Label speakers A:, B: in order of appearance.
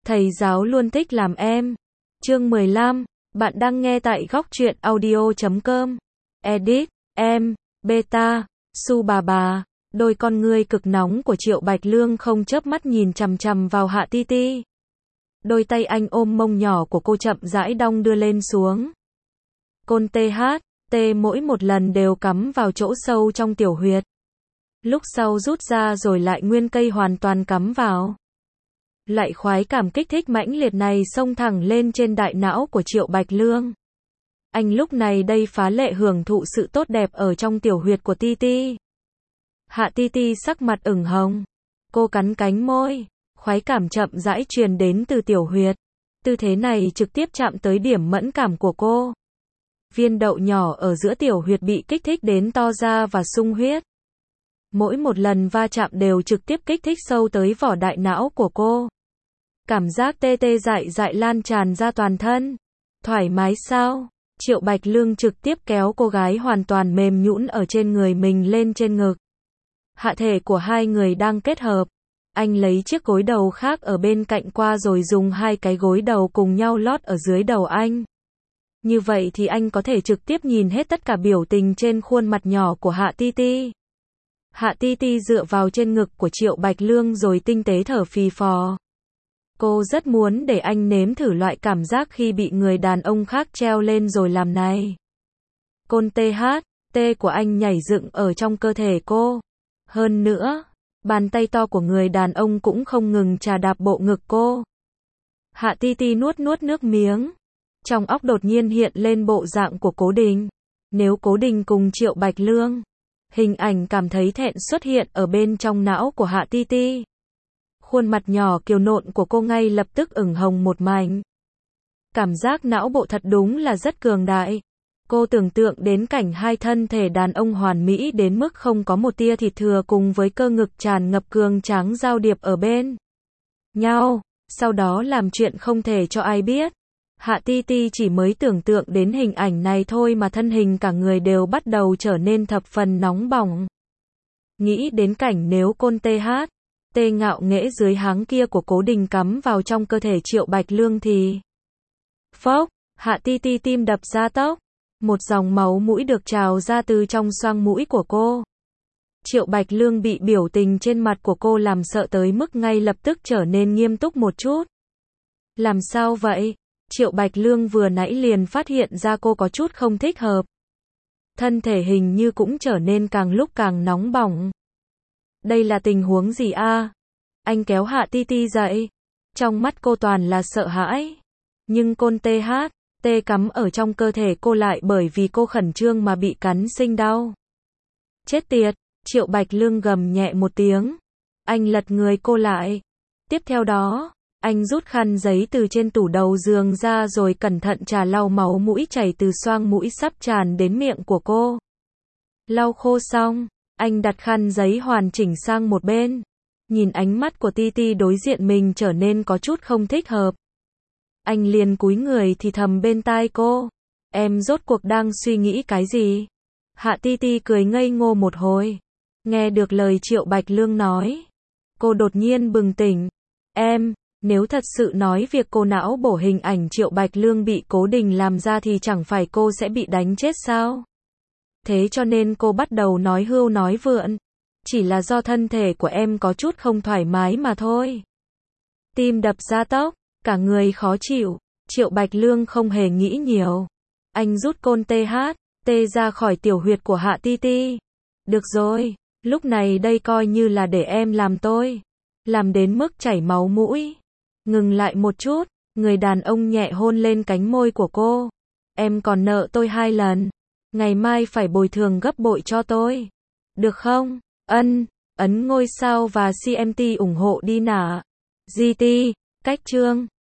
A: Thầy giáo luôn thích làm em. Chương 15, bạn đang nghe tại góc truyện audio.com. Edit, em, beta, su bà. Đôi con ngươi cực nóng của Triệu Bạch Lương không chớp mắt nhìn chằm chằm vào Hạ Ti Ti. Đôi tay anh ôm mông nhỏ của cô chậm rãi đong đưa lên xuống. Côn THT mỗi một lần đều cắm vào chỗ sâu trong tiểu huyệt. Lúc sau rút ra rồi lại nguyên cây hoàn toàn cắm vào. Loại khoái cảm kích thích mãnh liệt này xông thẳng lên trên đại não của Triệu Bạch Lương. Anh lúc này đây phá lệ hưởng thụ sự tốt đẹp ở trong tiểu huyệt của Ti Ti. Hạ Ti Ti sắc mặt ửng hồng. Cô cắn cánh môi, khoái cảm chậm rãi truyền đến từ tiểu huyệt. Tư thế này trực tiếp chạm tới điểm mẫn cảm của cô. Viên đậu nhỏ ở giữa tiểu huyệt bị kích thích đến to ra và sung huyết. Mỗi một lần va chạm đều trực tiếp kích thích sâu tới vỏ đại não của cô. Cảm giác tê tê dại dại lan tràn ra toàn thân. Thoải mái sao? Triệu Bạch Lương trực tiếp kéo cô gái hoàn toàn mềm nhũn ở trên người mình lên trên ngực. Hạ thể của hai người đang kết hợp. Anh lấy chiếc gối đầu khác ở bên cạnh qua rồi dùng hai cái gối đầu cùng nhau lót ở dưới đầu anh. Như vậy thì anh có thể trực tiếp nhìn hết tất cả biểu tình trên khuôn mặt nhỏ của Hạ Ti Ti. Hạ Ti Ti dựa vào trên ngực của Triệu Bạch Lương rồi tinh tế thở phì phò. Cô rất muốn để anh nếm thử loại cảm giác khi bị người đàn ông khác treo lên rồi làm này. Côn THT của anh nhảy dựng ở trong cơ thể cô. Hơn nữa, bàn tay to của người đàn ông cũng không ngừng chà đạp bộ ngực cô. Hạ Ti Ti nuốt nước miếng. Trong óc đột nhiên hiện lên bộ dạng của Cố Đình. Nếu Cố Đình cùng Triệu Bạch Lương. Hình ảnh cảm thấy thẹn xuất hiện ở bên trong não của Hạ Ti Ti. Khuôn mặt nhỏ kiều nộn của cô ngay lập tức ửng hồng một mảnh. Cảm giác não bộ thật đúng là rất cường đại. Cô tưởng tượng đến cảnh hai thân thể đàn ông hoàn mỹ đến mức không có một tia thịt thừa cùng với cơ ngực tràn ngập cường tráng giao điệp ở bên nhau, sau đó làm chuyện không thể cho ai biết. Hạ Ti Ti chỉ mới tưởng tượng đến hình ảnh này thôi mà thân hình cả người đều bắt đầu trở nên thập phần nóng bỏng. Nghĩ đến cảnh nếu côn THT ngạo nghễ dưới háng kia của Cố Đình cắm vào trong cơ thể Triệu Bạch Lương thì... Phốc, Hạ Ti Ti tim đập ra tốc. Một dòng máu mũi được trào ra từ trong xoang mũi của cô. Triệu Bạch Lương bị biểu tình trên mặt của cô làm sợ tới mức ngay lập tức trở nên nghiêm túc một chút. Làm sao vậy? Triệu Bạch Lương vừa nãy liền phát hiện ra cô có chút không thích hợp. Thân thể hình như cũng trở nên càng lúc càng nóng bỏng. Đây là tình huống gì a? Anh kéo Hạ Ti Ti dậy. Trong mắt cô toàn là sợ hãi. Nhưng côn THT cắm ở trong cơ thể cô lại bởi vì cô khẩn trương mà bị cắn sinh đau. Chết tiệt, Triệu Bạch Lương gầm nhẹ một tiếng. Anh lật người cô lại. Tiếp theo đó, anh rút khăn giấy từ trên tủ đầu giường ra rồi cẩn thận trà lau máu mũi chảy từ xoang mũi sắp tràn đến miệng của cô. Lau khô xong, anh đặt khăn giấy hoàn chỉnh sang một bên. Nhìn ánh mắt của Ti Ti đối diện mình trở nên có chút không thích hợp. Anh liền cúi người thì thầm bên tai cô. Em rốt cuộc đang suy nghĩ cái gì? Hạ Ti Ti cười ngây ngô một hồi. Nghe được lời Triệu Bạch Lương nói. Cô đột nhiên bừng tỉnh. Em, nếu thật sự nói việc cô não bổ hình ảnh Triệu Bạch Lương bị Cố Đình làm ra thì chẳng phải cô sẽ bị đánh chết sao? Thế cho nên cô bắt đầu nói hưu nói vượn. Chỉ là do thân thể của em có chút không thoải mái mà thôi. Tim đập ra tốc. Cả người khó chịu, Triệu Bạch Lương không hề nghĩ nhiều. Anh rút côn THT ra khỏi tiểu huyệt của Hạ Ti Ti. Được rồi, lúc này đây coi như là để em làm tôi. Làm đến mức chảy máu mũi. Ngừng lại một chút, người đàn ông nhẹ hôn lên cánh môi của cô. Em còn nợ tôi 2 lần. Ngày mai phải bồi thường gấp bội cho tôi. Được không? Ấn ngôi sao và CMT ủng hộ đi nả. GT, cách chương.